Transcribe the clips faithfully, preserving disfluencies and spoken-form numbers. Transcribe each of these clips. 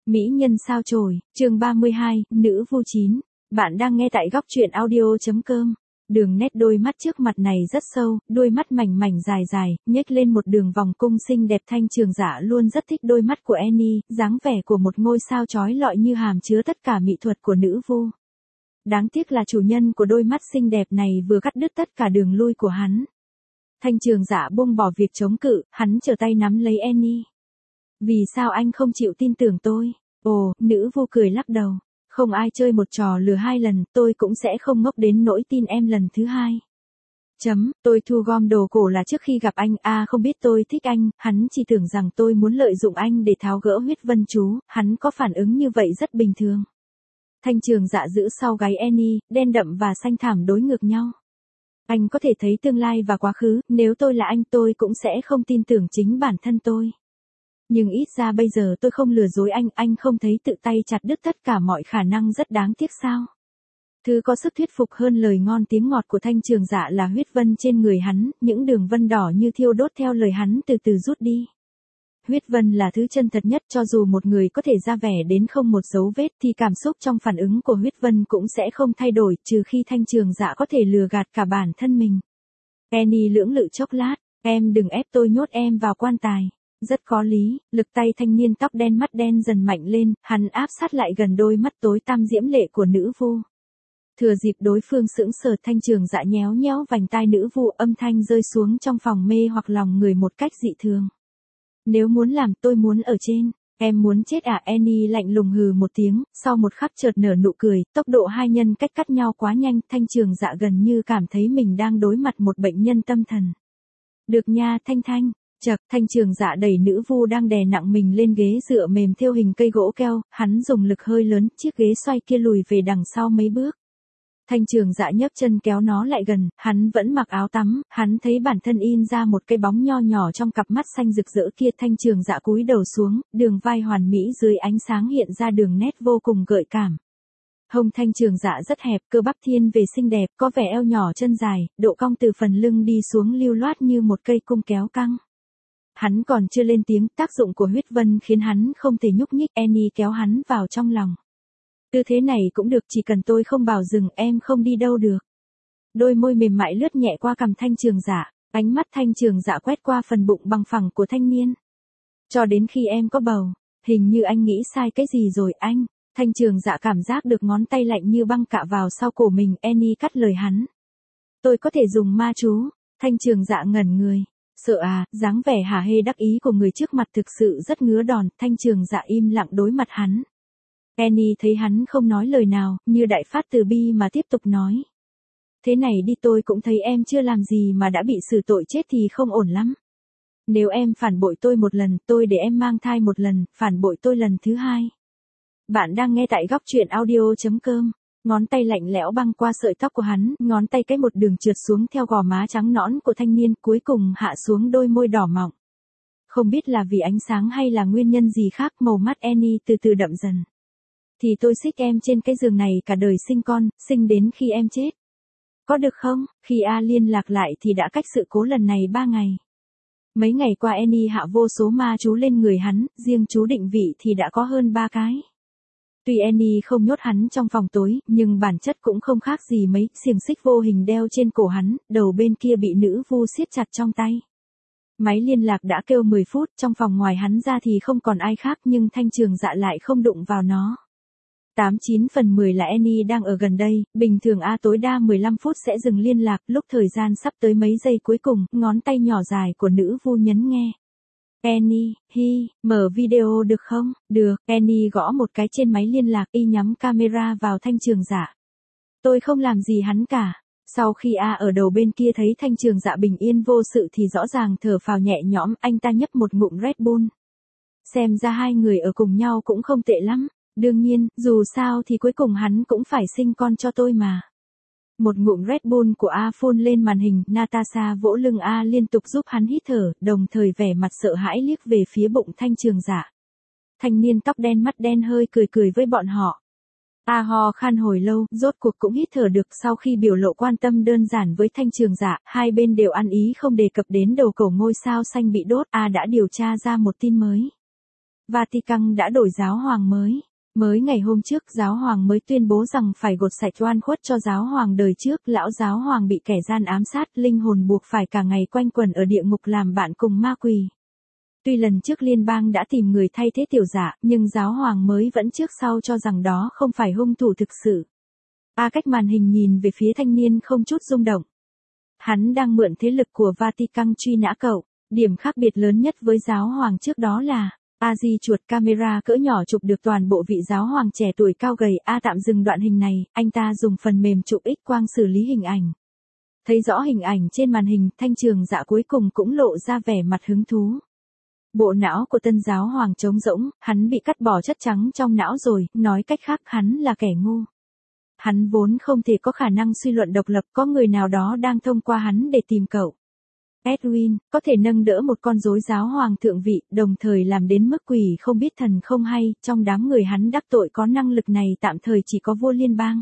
Mỹ nhân sao chổi, chương ba mươi hai, nữ vu chín. Bạn đang nghe tại góc truyện audio chấm com. Đường nét đôi mắt trước mặt này rất sâu, đôi mắt mảnh mảnh dài dài, nhếch lên một đường vòng cung xinh đẹp. Thanh Trường Dạ luôn rất thích đôi mắt của Annie, dáng vẻ của một ngôi sao chói lọi như hàm chứa tất cả mỹ thuật của nữ vu. Đáng tiếc là chủ nhân của đôi mắt xinh đẹp này vừa cắt đứt tất cả đường lui của hắn. Thanh Trường Dạ buông bỏ việc chống cự, hắn trở tay nắm lấy Annie. Vì sao anh không chịu tin tưởng tôi? Ồ, nữ vu cười lắc đầu. Không ai chơi một trò lừa hai lần, tôi cũng sẽ không ngốc đến nỗi tin em lần thứ hai. Chấm, tôi thu gom đồ cổ là trước khi gặp anh, à không biết tôi thích anh, hắn chỉ tưởng rằng tôi muốn lợi dụng anh để tháo gỡ huyết vân chú, hắn có phản ứng như vậy rất bình thường. Thanh Trường Dạ giữ sau gáy Annie, đen đậm và xanh thảm đối ngược nhau. Anh có thể thấy tương lai và quá khứ, nếu tôi là anh tôi cũng sẽ không tin tưởng chính bản thân tôi. Nhưng ít ra bây giờ tôi không lừa dối anh, anh không thấy tự tay chặt đứt tất cả mọi khả năng rất đáng tiếc sao? Thứ có sức thuyết phục hơn lời ngon tiếng ngọt của Thanh Trường Dạ là huyết vân trên người hắn, những đường vân đỏ như thiêu đốt theo lời hắn từ từ rút đi. Huyết vân là thứ chân thật nhất, cho dù một người có thể ra vẻ đến không một dấu vết thì cảm xúc trong phản ứng của huyết vân cũng sẽ không thay đổi, trừ khi Thanh Trường Dạ có thể lừa gạt cả bản thân mình. Annie lưỡng lự chốc lát, em đừng ép tôi nhốt em vào quan tài. Rất có lý, lực tay thanh niên tóc đen mắt đen dần mạnh lên, hắn áp sát lại gần đôi mắt tối tăm diễm lệ của nữ vu. Thừa dịp đối phương sững sờ, Thanh Trường Dạ nhéo nhéo vành tai nữ vu, âm thanh rơi xuống trong phòng mê hoặc lòng người một cách dị thường. Nếu muốn làm, tôi muốn ở trên. Em muốn chết à? Annie lạnh lùng hừ một tiếng, sau một khắc chợt nở nụ cười, tốc độ hai nhân cách cắt nhau quá nhanh, Thanh Trường Dạ gần như cảm thấy mình đang đối mặt một bệnh nhân tâm thần. Được nha, Thanh Thanh. Chậc, Thanh Trường Dạ đẩy nữ vu đang đè nặng mình lên ghế dựa mềm thêu hình cây gỗ keo, hắn dùng lực hơi lớn, chiếc ghế xoay kia lùi về đằng sau mấy bước. Thanh Trường Dạ nhấc chân kéo nó lại gần, hắn vẫn mặc áo tắm, hắn thấy bản thân in ra một cái bóng nho nhỏ trong cặp mắt xanh rực rỡ kia. Thanh Trường Dạ cúi đầu xuống, đường vai hoàn mỹ dưới ánh sáng hiện ra đường nét vô cùng gợi cảm. Hông Thanh Trường Dạ rất hẹp, cơ bắp thiên về xinh đẹp, có vẻ eo nhỏ chân dài, độ cong từ phần lưng đi xuống lưu loát như một cây cung kéo căng. Hắn còn chưa lên tiếng, tác dụng của huyết vân khiến hắn không thể nhúc nhích. Annie kéo hắn vào trong lòng. Tư thế này cũng được, chỉ cần tôi không bảo dừng, em không đi đâu được. Đôi môi mềm mại lướt nhẹ qua cằm Thanh Trường Dạ, ánh mắt Thanh Trường Dạ quét qua phần bụng bằng phẳng của thanh niên. Cho đến khi em có bầu, hình như anh nghĩ sai cái gì rồi anh. Thanh Trường Dạ cảm giác được ngón tay lạnh như băng cạ vào sau cổ mình. Annie cắt lời hắn. Tôi có thể dùng ma chú. Thanh Trường Dạ ngẩn người. Sợ à? Dáng vẻ hả hê đắc ý của người trước mặt thực sự rất ngứa đòn. Thanh Trường Dạ im lặng đối mặt hắn. Annie thấy hắn không nói lời nào, như đại phát từ bi mà tiếp tục nói. Thế này đi, tôi cũng thấy em chưa làm gì mà đã bị xử tội chết thì không ổn lắm. Nếu em phản bội tôi một lần, tôi để em mang thai một lần, phản bội tôi lần thứ hai. Bạn đang nghe tại góc truyện audio chấm com. Ngón tay lạnh lẽo băng qua sợi tóc của hắn, ngón tay cái một đường trượt xuống theo gò má trắng nõn của thanh niên, cuối cùng hạ xuống đôi môi đỏ mọng. Không biết là vì ánh sáng hay là nguyên nhân gì khác, màu mắt Annie từ từ đậm dần. Thì tôi xích em trên cái giường này cả đời, sinh con, sinh đến khi em chết. Có được không? Khi A liên lạc lại thì đã cách sự cố lần này ba ngày. Mấy ngày qua Annie hạ vô số ma chú lên người hắn, riêng chú định vị thì đã có hơn ba cái. Tuy Annie không nhốt hắn trong phòng tối, nhưng bản chất cũng không khác gì mấy, xiềng xích vô hình đeo trên cổ hắn, đầu bên kia bị nữ vu siết chặt trong tay. Máy liên lạc đã kêu mười phút, trong phòng ngoài hắn ra thì không còn ai khác, nhưng Thanh Trường Dạ lại không đụng vào nó. tám chín phần mười là Annie đang ở gần đây, bình thường A tối đa mười lăm phút sẽ dừng liên lạc, lúc thời gian sắp tới mấy giây cuối cùng, ngón tay nhỏ dài của nữ vu nhấn nghe. Annie, hi, mở video được không? Được, Annie gõ một cái trên máy liên lạc, y nhắm camera vào Thanh Trường Dạ. Tôi không làm gì hắn cả. Sau khi A ở đầu bên kia thấy Thanh Trường Dạ bình yên vô sự thì rõ ràng thở phào nhẹ nhõm, anh ta nhấp một ngụm Red Bull. Xem ra hai người ở cùng nhau cũng không tệ lắm. Đương nhiên, dù sao thì cuối cùng hắn cũng phải sinh con cho tôi mà. Một ngụm Red Bull của A phun lên màn hình, Natasha vỗ lưng A liên tục giúp hắn hít thở, đồng thời vẻ mặt sợ hãi liếc về phía bụng Thanh Trường Dạ. Thanh niên tóc đen mắt đen hơi cười cười với bọn họ. A ho khan hồi lâu, rốt cuộc cũng hít thở được. Sau khi biểu lộ quan tâm đơn giản với Thanh Trường Dạ, hai bên đều ăn ý không đề cập đến đầu cầu ngôi sao xanh bị đốt. A đã điều tra ra một tin mới. Vatican đã đổi giáo hoàng mới. Mới ngày hôm trước giáo hoàng mới tuyên bố rằng phải gột sạch oan khuất cho giáo hoàng đời trước. Lão giáo hoàng bị kẻ gian ám sát, linh hồn buộc phải cả ngày quanh quẩn ở địa ngục làm bạn cùng ma quỷ. Tuy lần trước liên bang đã tìm người thay thế tiểu giả, nhưng giáo hoàng mới vẫn trước sau cho rằng đó không phải hung thủ thực sự. A cách màn hình nhìn về phía thanh niên không chút rung động. Hắn đang mượn thế lực của Vatican truy nã cậu. Điểm khác biệt lớn nhất với giáo hoàng trước đó là A di chuột camera cỡ nhỏ chụp được toàn bộ vị giáo hoàng trẻ tuổi cao gầy. A tạm dừng đoạn hình này, anh ta dùng phần mềm chụp X quang xử lý hình ảnh. Thấy rõ hình ảnh trên màn hình, Thanh Trường Dạ cuối cùng cũng lộ ra vẻ mặt hứng thú. Bộ não của tân giáo hoàng trống rỗng, hắn bị cắt bỏ chất trắng trong não rồi, nói cách khác hắn là kẻ ngu. Hắn vốn không thể có khả năng suy luận độc lập, có người nào đó đang thông qua hắn để tìm cậu. Edwin, có thể nâng đỡ một con rối giáo hoàng thượng vị, đồng thời làm đến mức quỷ không biết thần không hay, trong đám người hắn đắc tội có năng lực này tạm thời chỉ có vua liên bang.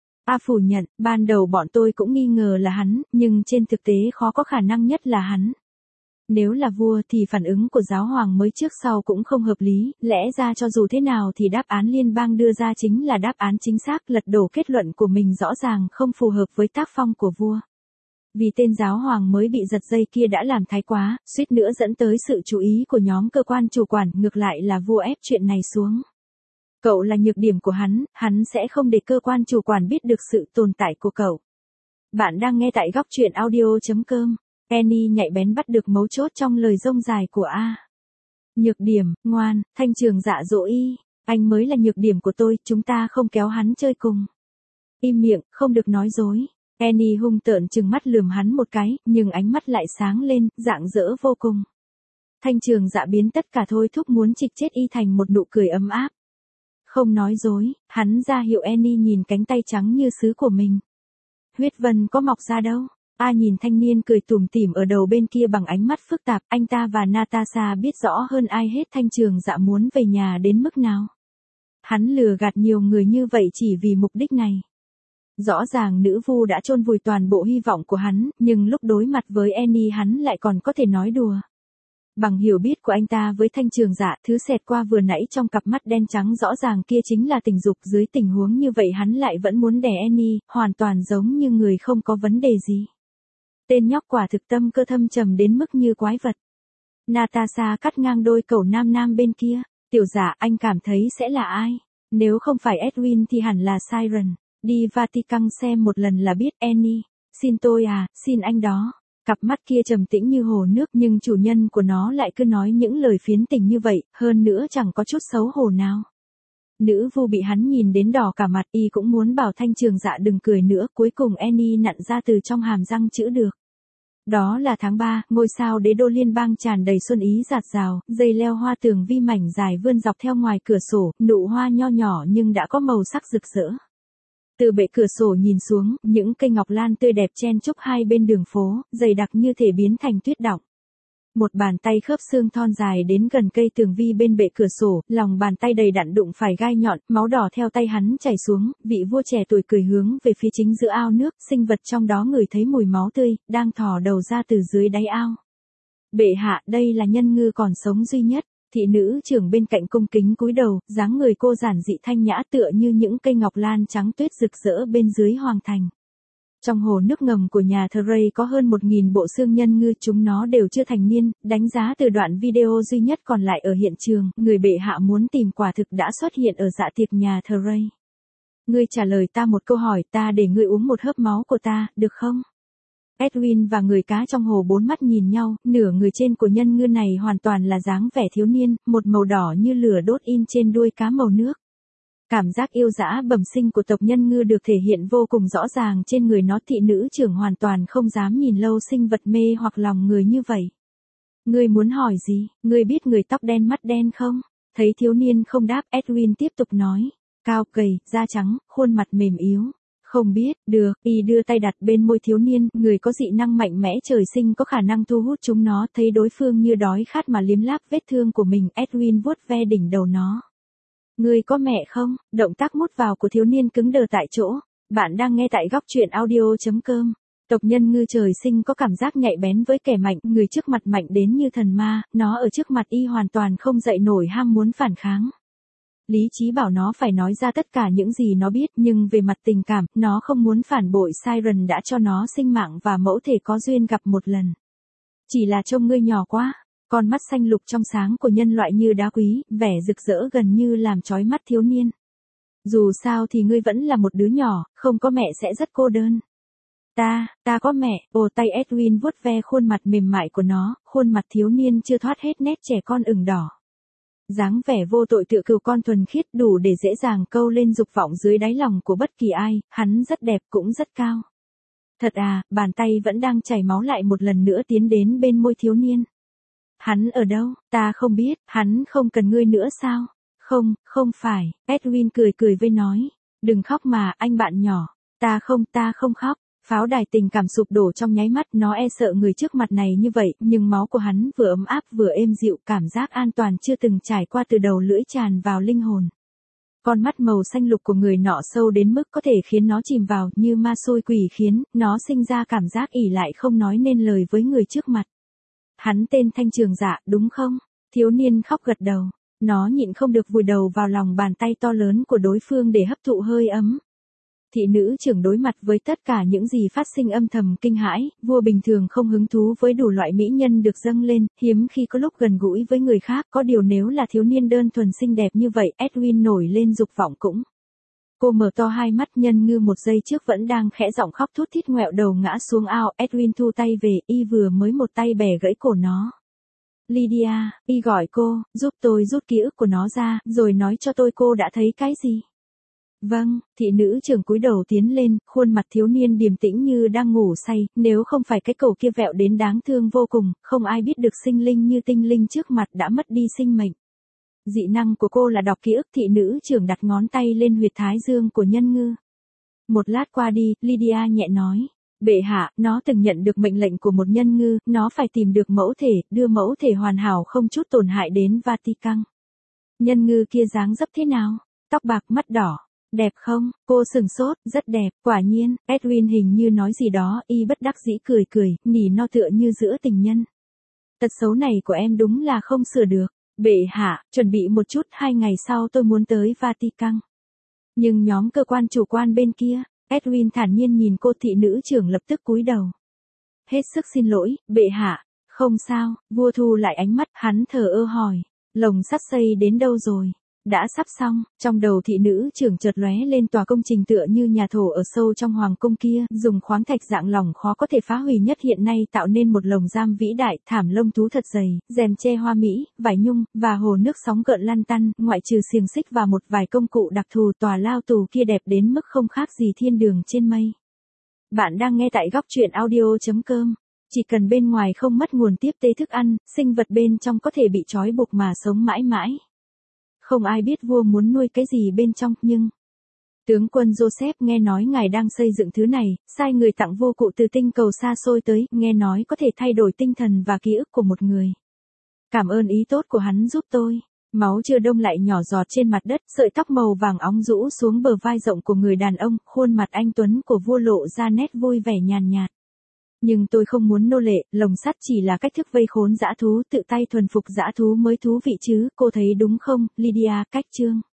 A phủ nhận, ban đầu bọn tôi cũng nghi ngờ là hắn, nhưng trên thực tế khó có khả năng nhất là hắn. Nếu là vua thì phản ứng của giáo hoàng mới trước sau cũng không hợp lý, lẽ ra cho dù thế nào thì đáp án liên bang đưa ra chính là đáp án chính xác, lật đổ kết luận của mình rõ ràng không phù hợp với tác phong của vua. Vì tên giáo hoàng mới bị giật dây kia đã làm thái quá, suýt nữa dẫn tới sự chú ý của nhóm cơ quan chủ quản, ngược lại là vua ép chuyện này xuống. Cậu là nhược điểm của hắn, hắn sẽ không để cơ quan chủ quản biết được sự tồn tại của cậu. Bạn đang nghe tại góc truyện audio chấm com. Annie nhạy bén bắt được mấu chốt trong lời rông dài của A. Nhược điểm, ngoan, Thanh Trường Dạ dỗ y, anh mới là nhược điểm của tôi, chúng ta không kéo hắn chơi cùng. Im miệng, không được nói dối. Annie hung tợn trừng mắt lườm hắn một cái, nhưng ánh mắt lại sáng lên, rạng rỡ vô cùng. Thanh Trường Dạ biến tất cả thôi thúc muốn trịch chết y thành một nụ cười ấm áp. Không nói dối, hắn ra hiệu Annie nhìn cánh tay trắng như sứ của mình. Huyết vân có mọc ra đâu? A nhìn thanh niên cười tủm tỉm ở đầu bên kia bằng ánh mắt phức tạp, anh ta và Natasha biết rõ hơn ai hết Thanh Trường Dạ muốn về nhà đến mức nào. Hắn lừa gạt nhiều người như vậy chỉ vì mục đích này. Rõ ràng nữ vu đã chôn vùi toàn bộ hy vọng của hắn, nhưng lúc đối mặt với Annie hắn lại còn có thể nói đùa. Bằng hiểu biết của anh ta với Thanh Trường Dạ, thứ xẹt qua vừa nãy trong cặp mắt đen trắng rõ ràng kia chính là tình dục, dưới tình huống như vậy hắn lại vẫn muốn đè Annie, hoàn toàn giống như người không có vấn đề gì. Tên nhóc quả thực tâm cơ thâm trầm đến mức như quái vật. Natasha cắt ngang đôi cẩu nam nam bên kia. Tiểu Dạ, anh cảm thấy sẽ là ai? Nếu không phải Edwin thì hẳn là Siren. Đi Vatican xem một lần là biết. Annie. Xin tôi à, xin anh đó. Cặp mắt kia trầm tĩnh như hồ nước, nhưng chủ nhân của nó lại cứ nói những lời phiến tình như vậy, hơn nữa chẳng có chút xấu hổ nào. Nữ vu bị hắn nhìn đến đỏ cả mặt, y cũng muốn bảo Thanh Trường Dạ đừng cười nữa, cuối cùng Annie nặn ra từ trong hàm răng chữ được. Đó là tháng ba, ngôi sao đế đô liên bang tràn đầy xuân ý rạt rào, dây leo hoa tường vi mảnh dài vươn dọc theo ngoài cửa sổ, nụ hoa nho nhỏ nhưng đã có màu sắc rực rỡ. Từ bệ cửa sổ nhìn xuống, những cây ngọc lan tươi đẹp chen chúc hai bên đường phố, dày đặc như thể biến thành tuyết đọng. Một bàn tay khớp xương thon dài đến gần cây tường vi bên bệ cửa sổ, lòng bàn tay đầy đặn đụng phải gai nhọn, máu đỏ theo tay hắn chảy xuống, vị vua trẻ tuổi cười hướng về phía chính giữa ao nước, sinh vật trong đó ngửi thấy mùi máu tươi, đang thò đầu ra từ dưới đáy ao. Bệ hạ, đây là nhân ngư còn sống duy nhất. Thị nữ trưởng bên cạnh cung kính cúi đầu, dáng người cô giản dị thanh nhã tựa như những cây ngọc lan trắng tuyết rực rỡ bên dưới hoàng thành. Trong hồ nước ngầm của nhà thờ Ray có hơn một nghìn bộ xương nhân ngư, chúng nó đều chưa thành niên, đánh giá từ đoạn video duy nhất còn lại ở hiện trường, người bệ hạ muốn tìm quả thực đã xuất hiện ở dạ tiệc nhà thờ Ray. Ngươi trả lời ta một câu hỏi, ta để ngươi uống một hớp máu của ta, được không? Edwin và người cá trong hồ bốn mắt nhìn nhau, nửa người trên của nhân ngư này hoàn toàn là dáng vẻ thiếu niên, một màu đỏ như lửa đốt in trên đuôi cá màu nước. Cảm giác yêu dã bẩm sinh của tộc nhân ngư được thể hiện vô cùng rõ ràng trên người nó. Thị nữ trưởng hoàn toàn không dám nhìn lâu sinh vật mê hoặc lòng người như vậy. Ngươi muốn hỏi gì, ngươi biết người tóc đen mắt đen không? Thấy thiếu niên không đáp, Edwin tiếp tục nói. Cao gầy, da trắng, khuôn mặt mềm yếu. Không biết, được, y đưa tay đặt bên môi thiếu niên, người có dị năng mạnh mẽ trời sinh có khả năng thu hút chúng nó, thấy đối phương như đói khát mà liếm láp vết thương của mình, Edwin vuốt ve đỉnh đầu nó. Ngươi có mẹ không? Động tác mút vào của thiếu niên cứng đờ tại chỗ. Bạn đang nghe tại góc truyện audio chấm com. Tộc nhân ngư trời sinh có cảm giác nhạy bén với kẻ mạnh, người trước mặt mạnh đến như thần ma, nó ở trước mặt y hoàn toàn không dậy nổi ham muốn phản kháng. Lý trí bảo nó phải nói ra tất cả những gì nó biết, nhưng về mặt tình cảm, nó không muốn phản bội Siren đã cho nó sinh mạng và mẫu thể có duyên gặp một lần. Chỉ là trông ngươi nhỏ quá, con mắt xanh lục trong sáng của nhân loại như đá quý, vẻ rực rỡ gần như làm chói mắt thiếu niên. Dù sao thì ngươi vẫn là một đứa nhỏ, không có mẹ sẽ rất cô đơn. Ta, ta có mẹ, ồ tay Edwin vuốt ve khuôn mặt mềm mại của nó, khuôn mặt thiếu niên chưa thoát hết nét trẻ con ửng đỏ. Dáng vẻ vô tội tựa cừu con thuần khiết đủ để dễ dàng câu lên dục vọng dưới đáy lòng của bất kỳ ai, hắn rất đẹp cũng rất cao. Thật à, bàn tay vẫn đang chảy máu lại một lần nữa tiến đến bên môi thiếu niên. Hắn ở đâu, ta không biết, hắn không cần ngươi nữa sao? Không, không phải, Edwin cười cười với nói. Đừng khóc mà, anh bạn nhỏ. Ta không, ta không khóc. Pháo đài tình cảm sụp đổ trong nháy mắt, nó e sợ người trước mặt này như vậy, nhưng máu của hắn vừa ấm áp vừa êm dịu, cảm giác an toàn chưa từng trải qua từ đầu lưỡi tràn vào linh hồn. Con mắt màu xanh lục của người nọ sâu đến mức có thể khiến nó chìm vào, như ma xôi quỷ khiến, nó sinh ra cảm giác ỉ lại không nói nên lời với người trước mặt. Hắn tên Thanh Trường Dạ, đúng không? Thiếu niên khóc gật đầu. Nó nhịn không được vùi đầu vào lòng bàn tay to lớn của đối phương để hấp thụ hơi ấm. Thị nữ trưởng đối mặt với tất cả những gì phát sinh âm thầm kinh hãi, vua bình thường không hứng thú với đủ loại mỹ nhân được dâng lên, hiếm khi có lúc gần gũi với người khác, có điều nếu là thiếu niên đơn thuần xinh đẹp như vậy, Edwin nổi lên dục vọng cũng. Cô mở to hai mắt, nhân ngư một giây trước vẫn đang khẽ giọng khóc thút thít ngoẹo đầu ngã xuống ao, Edwin thu tay về, y vừa mới một tay bẻ gãy cổ nó. Lydia, y gọi cô, giúp tôi rút ký ức của nó ra, rồi nói cho tôi cô đã thấy cái gì. Vâng, thị nữ trưởng cúi đầu tiến lên, khuôn mặt thiếu niên điềm tĩnh như đang ngủ say, nếu không phải cái cổ kia vẹo đến đáng thương vô cùng, không ai biết được sinh linh như tinh linh trước mặt đã mất đi sinh mệnh. Dị năng của cô là đọc ký ức, thị nữ trưởng đặt ngón tay lên huyệt thái dương của nhân ngư. Một lát qua đi, Lydia nhẹ nói. Bệ hạ, nó từng nhận được mệnh lệnh của một nhân ngư, nó phải tìm được mẫu thể, đưa mẫu thể hoàn hảo không chút tổn hại đến Vatican. Nhân ngư kia dáng dấp thế nào? Tóc bạc, mắt đỏ. Đẹp không? Cô sừng sốt, rất đẹp, quả nhiên, Edwin hình như nói gì đó, y bất đắc dĩ cười cười, nỉ no tựa như giữa tình nhân. Tật xấu này của em đúng là không sửa được. Bệ hạ, chuẩn bị một chút, hai ngày sau tôi muốn tới Vatican. Nhưng nhóm cơ quan chủ quan bên kia, Edwin thản nhiên nhìn cô, thị nữ trưởng lập tức cúi đầu. Hết sức xin lỗi, bệ hạ. Không sao, vua thu lại ánh mắt, hắn thờ ơ hỏi. Lồng sắt xây đến đâu rồi? Đã sắp xong, trong đầu thị nữ trưởng chợt lóe lên tòa công trình tựa như nhà thổ ở sâu trong hoàng cung kia, dùng khoáng thạch dạng lỏng khó có thể phá hủy nhất hiện nay tạo nên một lồng giam vĩ đại, thảm lông thú thật dày, rèm che hoa mỹ, vải nhung, và hồ nước sóng gợn lăn tăn, ngoại trừ xiềng xích và một vài công cụ đặc thù, tòa lao tù kia đẹp đến mức không khác gì thiên đường trên mây. Bạn đang nghe tại góc truyện audio chấm com. Chỉ cần bên ngoài không mất nguồn tiếp tế thức ăn, sinh vật bên trong có thể bị trói buộc mà sống mãi mãi. Không ai biết vua muốn nuôi cái gì bên trong, nhưng... Tướng quân Joseph nghe nói ngài đang xây dựng thứ này, sai người tặng vô cụ từ tinh cầu xa xôi tới, nghe nói có thể thay đổi tinh thần và ký ức của một người. Cảm ơn ý tốt của hắn giúp tôi. Máu chưa đông lại nhỏ giọt trên mặt đất, sợi tóc màu vàng óng rũ xuống bờ vai rộng của người đàn ông, khuôn mặt anh tuấn của vua lộ ra nét vui vẻ nhàn nhạt. Nhưng tôi không muốn nô lệ, lồng sắt chỉ là cách thức vây khốn dã thú, tự tay thuần phục dã thú mới thú vị chứ, cô thấy đúng không, Lydia, cách chương.